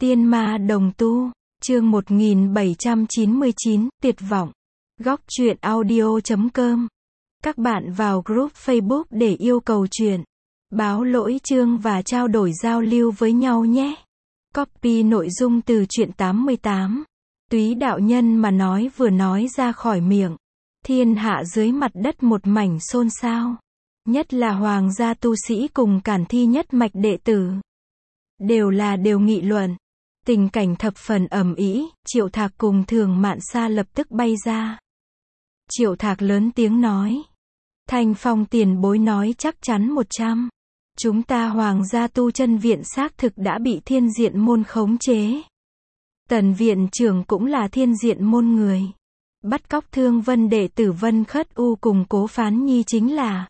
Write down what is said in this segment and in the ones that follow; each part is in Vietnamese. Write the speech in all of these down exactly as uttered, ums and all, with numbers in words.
Tiên ma đồng tu, chương một nghìn bảy trăm chín mươi chín, tuyệt vọng. Góc truyện audio chấm com. Các bạn vào group Facebook để yêu cầu truyện, báo lỗi chương và trao đổi giao lưu với nhau nhé. Copy nội dung từ truyện tám mươi tám. Túy đạo nhân mà nói vừa nói ra khỏi miệng, thiên hạ dưới mặt đất một mảnh xôn xao. Nhất là hoàng gia tu sĩ cùng cản thi nhất mạch đệ tử. Đều là đều nghị luận. Tình cảnh thập phần ầm ĩ, Triệu Thạc cùng Thường Mạn Sa lập tức bay ra. Triệu Thạc lớn tiếng nói. Thanh Phong tiền bối nói chắc chắn một trăm. Chúng ta hoàng gia tu chân viện xác thực đã bị thiên diện môn khống chế. Tần viện trưởng cũng là thiên diện môn người. Bắt cóc Thương Vân đệ tử Vân Khất U cùng Cố Phán Nhi chính là.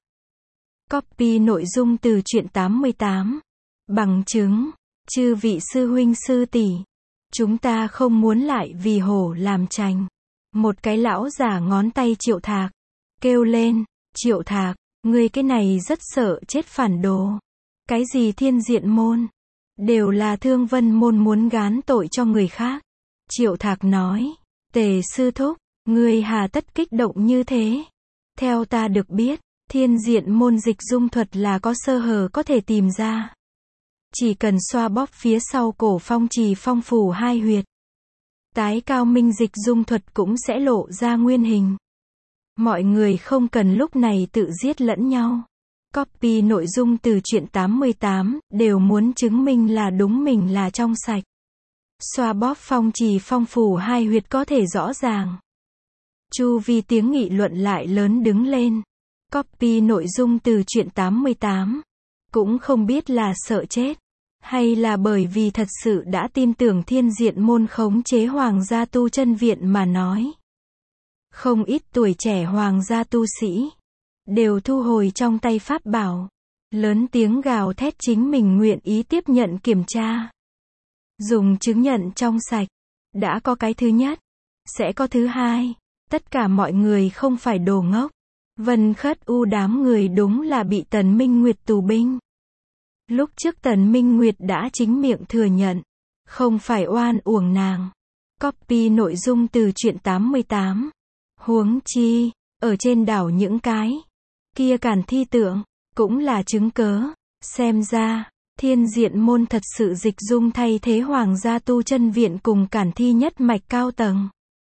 Copy nội dung từ truyện tám mươi tám. Bằng chứng. Chư vị sư huynh sư tỷ, chúng ta không muốn lại vì hổ làm chành. Một cái lão giả ngón tay Triệu Thạc, kêu lên, Triệu Thạc, ngươi cái này rất sợ chết phản đồ. Cái gì thiên diện môn, đều là Thương Vân môn muốn gán tội cho người khác. Triệu Thạc nói, Tề sư thúc, ngươi hà tất kích động như thế. Theo ta được biết, thiên diện môn dịch dung thuật là có sơ hở có thể tìm ra. Chỉ cần xoa bóp phía sau cổ phong trì phong phủ hai huyệt, tái cao minh dịch dung thuật cũng sẽ lộ ra nguyên hình. Mọi người không cần lúc này tự giết lẫn nhau. Copy nội dung từ truyện tám mươi tám, đều muốn chứng minh là đúng mình là trong sạch. Xoa bóp phong trì phong phủ hai huyệt có thể rõ ràng. Chu vi tiếng nghị luận lại lớn đứng lên. Copy nội dung từ truyện tám mươi tám. Cũng không biết là sợ chết, hay là bởi vì thật sự đã tin tưởng thiên diện môn khống chế hoàng gia tu chân viện mà nói. Không ít tuổi trẻ hoàng gia tu sĩ, đều thu hồi trong tay pháp bảo, lớn tiếng gào thét chính mình nguyện ý tiếp nhận kiểm tra. Dùng chứng nhận trong sạch, đã có cái thứ nhất, sẽ có thứ hai, tất cả mọi người không phải đồ ngốc. Vân Khất U đám người đúng là bị Tần Minh Nguyệt tù binh. Lúc trước Tần Minh Nguyệt đã chính miệng thừa nhận, không phải oan uổng nàng. Copy nội dung từ truyện tám mươi tám. Huống chi, ở trên đảo những cái kia càn thi tượng, cũng là chứng cớ. Xem ra, thiên diện môn thật sự dịch dung thay thế hoàng gia tu chân viện cùng càn thi nhất mạch cao tầng.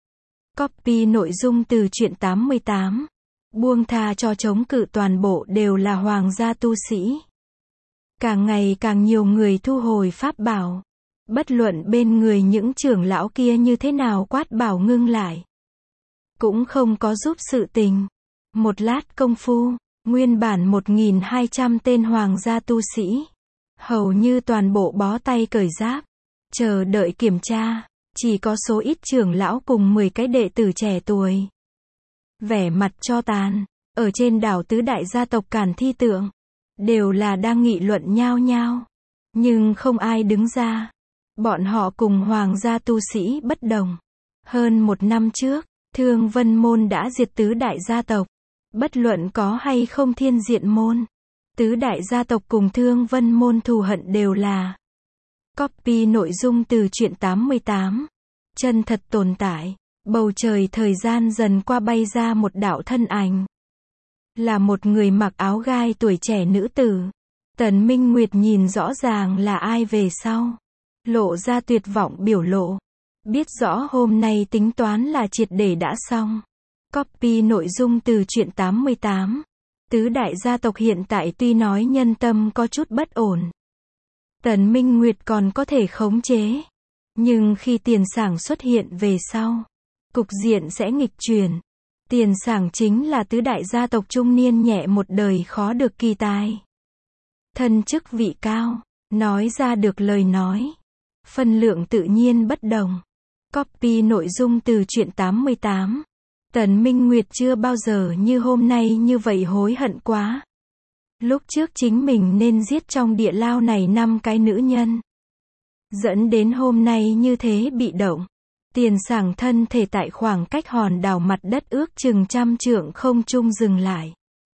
Copy nội dung từ truyện tám mươi tám. Buông tha cho chống cự toàn bộ đều là hoàng gia tu sĩ. Càng ngày càng nhiều người thu hồi pháp bảo. Bất luận bên người những trưởng lão kia như thế nào quát bảo ngưng lại, cũng không có giúp sự tình. Một lát công phu, nguyên bản một nghìn hai trăm tên hoàng gia tu sĩ, hầu như toàn bộ bó tay cởi giáp, chờ đợi kiểm tra. Chỉ có số ít trưởng lão cùng mười cái đệ tử trẻ tuổi, vẻ mặt cho tàn, ở trên đảo tứ đại gia tộc càn thi tượng, đều là đang nghị luận nhao nhao. Nhưng không ai đứng ra. Bọn họ cùng hoàng gia tu sĩ bất đồng. Hơn một năm trước, Thương Vân môn đã diệt tứ đại gia tộc. Bất luận có hay không thiên diện môn, tứ đại gia tộc cùng Thương Vân môn thù hận đều là. Copy nội dung từ truyện tám mươi tám. Chân thật tồn tại. Bầu trời thời gian dần qua bay ra một đạo thân ảnh. Là một người mặc áo gai tuổi trẻ nữ tử. Tần Minh Nguyệt nhìn rõ ràng là ai về sau, lộ ra tuyệt vọng biểu lộ. Biết rõ hôm nay tính toán là triệt để đã xong. Copy nội dung từ truyện tám mươi tám. Tứ đại gia tộc hiện tại tuy nói nhân tâm có chút bất ổn, Tần Minh Nguyệt còn có thể khống chế. Nhưng khi tiền sảng xuất hiện về sau, cục diện sẽ nghịch chuyển. Tiền sảng chính là tứ đại gia tộc trung niên nhẹ một đời khó được kỳ tài. Thân chức vị cao, nói ra được lời nói, phân lượng tự nhiên bất đồng. Copy nội dung từ truyện tám mươi tám. Tần Minh Nguyệt chưa bao giờ như hôm nay như vậy hối hận quá. Lúc trước chính mình nên giết trong địa lao này năm cái nữ nhân, dẫn đến hôm nay như thế bị động. Tiền sảng thân thể tại khoảng cách hòn đảo mặt đất ước chừng trăm trượng không trung dừng lại.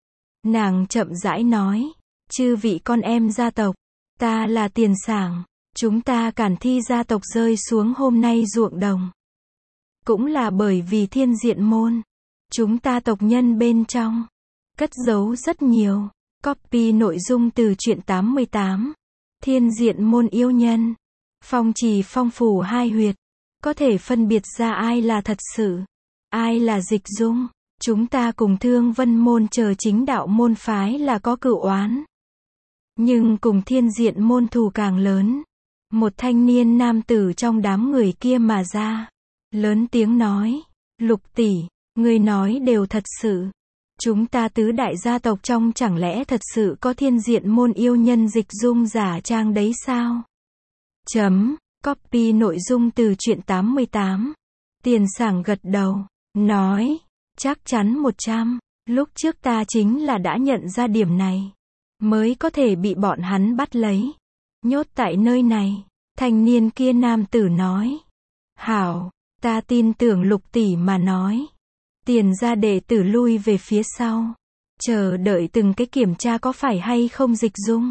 Nàng chậm rãi nói, chư vị con em gia tộc, ta là tiền sảng, Chúng ta Cản Thi gia tộc rơi xuống hôm nay ruộng đồng. Cũng là bởi vì Thiên Diện Môn. Chúng ta tộc nhân bên trong. Cất giấu rất nhiều. Copy nội dung từ truyện tám mươi tám. Thiên Diện Môn yêu nhân. Phong trì phong phủ hai huyệt. Có thể phân biệt ra ai là thật sự. Ai là dịch dung. Chúng ta cùng Thương Vân Môn chờ chính đạo môn phái là có cựu oán. Nhưng cùng Thiên Diện Môn thù càng lớn. Một thanh niên nam tử trong đám người kia mà ra. Lớn tiếng nói. Lục tỷ, ngươi nói đều thật sự. Chúng ta tứ đại gia tộc trong chẳng lẽ thật sự có Thiên Diện Môn yêu nhân dịch dung giả trang đấy sao? Chấm, copy nội dung từ truyện tám mươi tám. Tiền Sảng gật đầu, nói, chắc chắn một trăm, lúc trước ta chính là đã nhận ra điểm này, mới có thể bị bọn hắn bắt lấy, nhốt tại nơi này. Thanh niên kia nam tử nói, hảo, ta tin tưởng Lục tỷ mà nói. Tiền gia đệ tử lui về phía sau, chờ đợi từng cái kiểm tra có phải hay không dịch dung.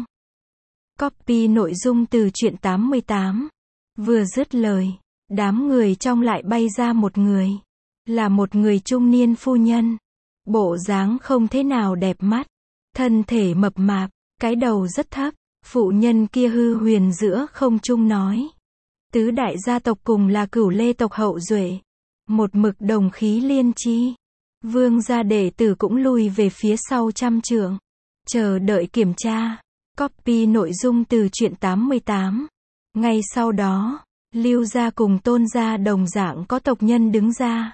Copy nội dung từ truyện tám mươi tám. Vừa dứt lời, đám người trong lại bay ra một người. Là một người trung niên phu nhân. Bộ dáng không thế nào đẹp mắt. Thân thể mập mạp, cái đầu rất thấp. Phụ nhân kia hư huyền giữa không trung nói. Tứ đại gia tộc cùng là Cửu Lê tộc hậu duệ. Một mực đồng khí liên chi. Vương gia đệ tử cũng lùi về phía sau trăm trượng. Chờ đợi kiểm tra. Copy nội dung từ truyện tám mươi tám. Ngay sau đó, Lưu gia cùng Tôn gia đồng dạng có tộc nhân đứng ra.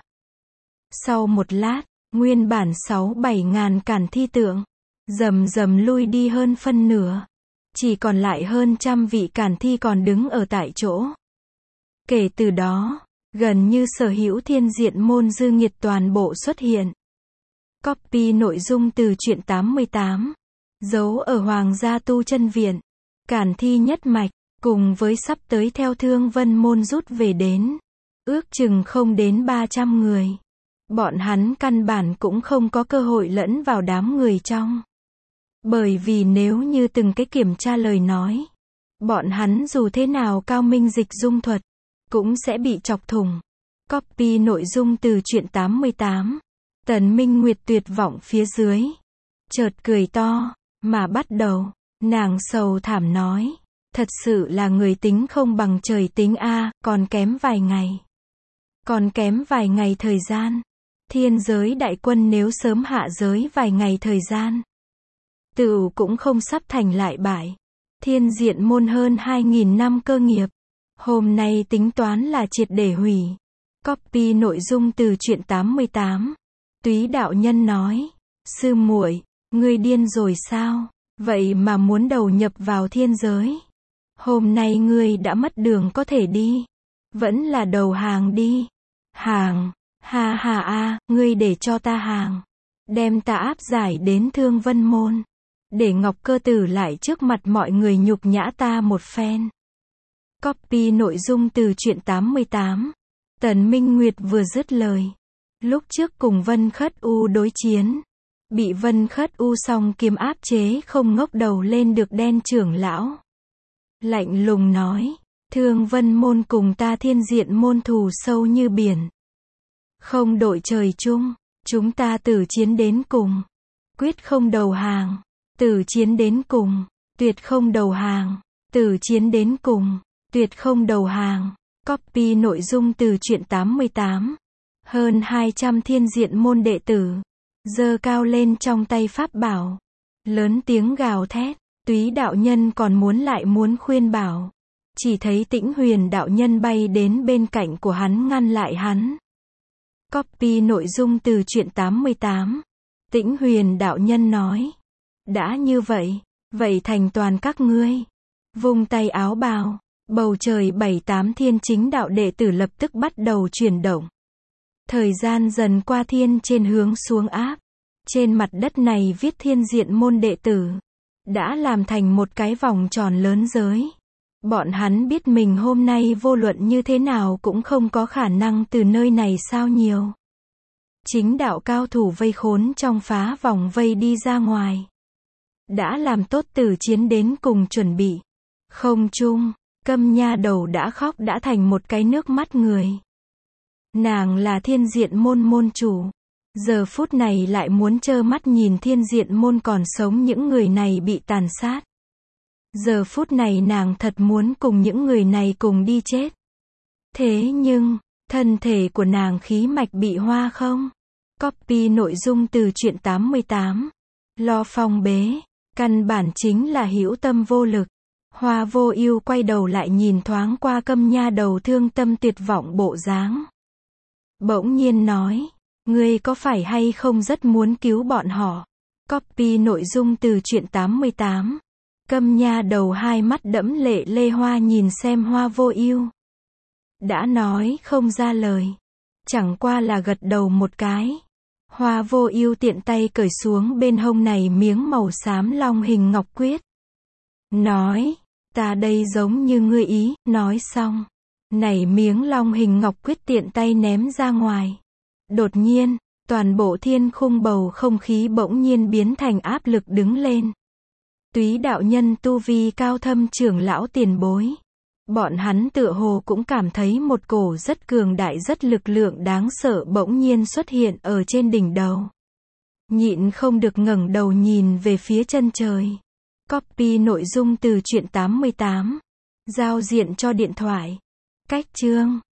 Sau một lát, nguyên bản sáu bảy ngàn Cản Thi tượng, rầm rầm lui đi hơn phân nửa. Chỉ còn lại hơn trăm vị Cản Thi còn đứng ở tại chỗ. Kể từ đó, gần như sở hữu Thiên Diện Môn dư nghiệt toàn bộ xuất hiện. Copy nội dung từ truyện tám mươi tám. Giấu ở Hoàng gia tu chân viện. Cản Thi nhất mạch, cùng với sắp tới theo Thương Vân Môn rút về đến. Ước chừng không đến ba trăm người. Bọn hắn căn bản cũng không có cơ hội lẫn vào đám người trong. Bởi vì nếu như từng cái kiểm tra lời nói, bọn hắn dù thế nào cao minh dịch dung thuật, cũng sẽ bị chọc thủng. Copy nội dung từ truyện tám mươi tám. Tần Minh Nguyệt tuyệt vọng phía dưới. Chợt cười to, mà bắt đầu, nàng sầu thảm nói. Thật sự là người tính không bằng trời tính a, còn kém vài ngày. Còn kém vài ngày thời gian. Thiên giới đại quân nếu sớm hạ giới vài ngày thời gian. Tựu cũng không sắp thành lại bại. Thiên Diện Môn hơn hai nghìn năm cơ nghiệp. Hôm nay tính toán là triệt để hủy. Copy nội dung từ truyện tám mươi tám. Túy đạo nhân nói. Sư muội, ngươi điên rồi sao? Vậy mà muốn đầu nhập vào thiên giới. Hôm nay ngươi đã mất đường có thể đi. Vẫn là đầu hàng đi. Hàng, ha ha a, ngươi để cho ta hàng. Đem ta áp giải đến Thương Vân Môn. Để Ngọc Cơ Tử lại trước mặt mọi người nhục nhã ta một phen. Copy nội dung từ truyện tám mươi tám. Tần Minh Nguyệt vừa dứt lời. Lúc trước cùng Vân Khất U đối chiến. Bị Vân Khất U song kiếm áp chế không ngóc đầu lên được đen trưởng lão. Lạnh lùng nói. Thương Vân Môn cùng ta Thiên Diện Môn thù sâu như biển. Không đội trời chung. Chúng ta tử chiến đến cùng. Quyết không đầu hàng. Tử chiến đến cùng. Tuyệt không đầu hàng. Tử chiến đến cùng. Tuyệt không đầu hàng. Copy nội dung từ truyện tám mươi tám. Hơn hai trăm Thiên Diện Môn đệ tử. Giơ cao lên trong tay pháp bảo. Lớn tiếng gào thét. Túy đạo nhân còn muốn lại muốn khuyên bảo. Chỉ thấy Tĩnh Huyền đạo nhân bay đến bên cạnh của hắn ngăn lại hắn. Copy nội dung từ truyện tám mươi tám. Tĩnh Huyền đạo nhân nói. Đã như vậy, vậy thành toàn các ngươi. Vung tay áo bào. Bầu trời bảy tám thiên chính đạo đệ tử lập tức bắt đầu chuyển động. Thời gian dần qua thiên trên hướng xuống áp. Trên mặt đất này viết Thiên Diện Môn đệ tử. Đã làm thành một cái vòng tròn lớn giới. Bọn hắn biết mình hôm nay vô luận như thế nào cũng không có khả năng từ nơi này sao nhiều. Chính đạo cao thủ vây khốn trong phá vòng vây đi ra ngoài. Đã làm tốt từ chiến đến cùng chuẩn bị. Không chung, Câm nha đầu đã khóc đã thành một cái nước mắt người. Nàng là thiên diện môn môn chủ. Giờ phút này lại muốn trơ mắt nhìn thiên diện môn còn sống những người này bị tàn sát. Giờ phút này nàng thật muốn cùng những người này cùng đi chết. Thế nhưng, thân thể của nàng khí mạch bị hoa không? Copy nội dung từ truyện tám mươi tám. Lo phong bế. Căn bản chính là hữu tâm vô lực. Hoa Vô Ưu quay đầu lại nhìn thoáng qua Câm nha đầu thương tâm tuyệt vọng bộ dáng. Bỗng nhiên nói, ngươi có phải hay không rất muốn cứu bọn họ? Copy nội dung từ truyện tám mươi tám. Câm nha đầu hai mắt đẫm lệ lê hoa nhìn xem Hoa Vô Ưu. Đã nói không ra lời. Chẳng qua là gật đầu một cái. Hoa Vô Ưu tiện tay cởi xuống bên hông này miếng màu xám long hình ngọc quyết. Nói, ta đây giống như ngươi ý, nói xong. Này miếng long hình ngọc quyết tiện tay ném ra ngoài. Đột nhiên, toàn bộ thiên khung bầu không khí bỗng nhiên biến thành áp lực đứng lên. Túy đạo nhân tu vi cao thâm trưởng lão tiền bối. Bọn hắn tựa hồ cũng cảm thấy một cổ rất cường đại rất lực lượng đáng sợ bỗng nhiên xuất hiện ở trên đỉnh đầu. Nhịn không được ngẩng đầu nhìn về phía chân trời. Copy nội dung từ truyện tám mươi tám. Giao diện cho điện thoại. Cách chương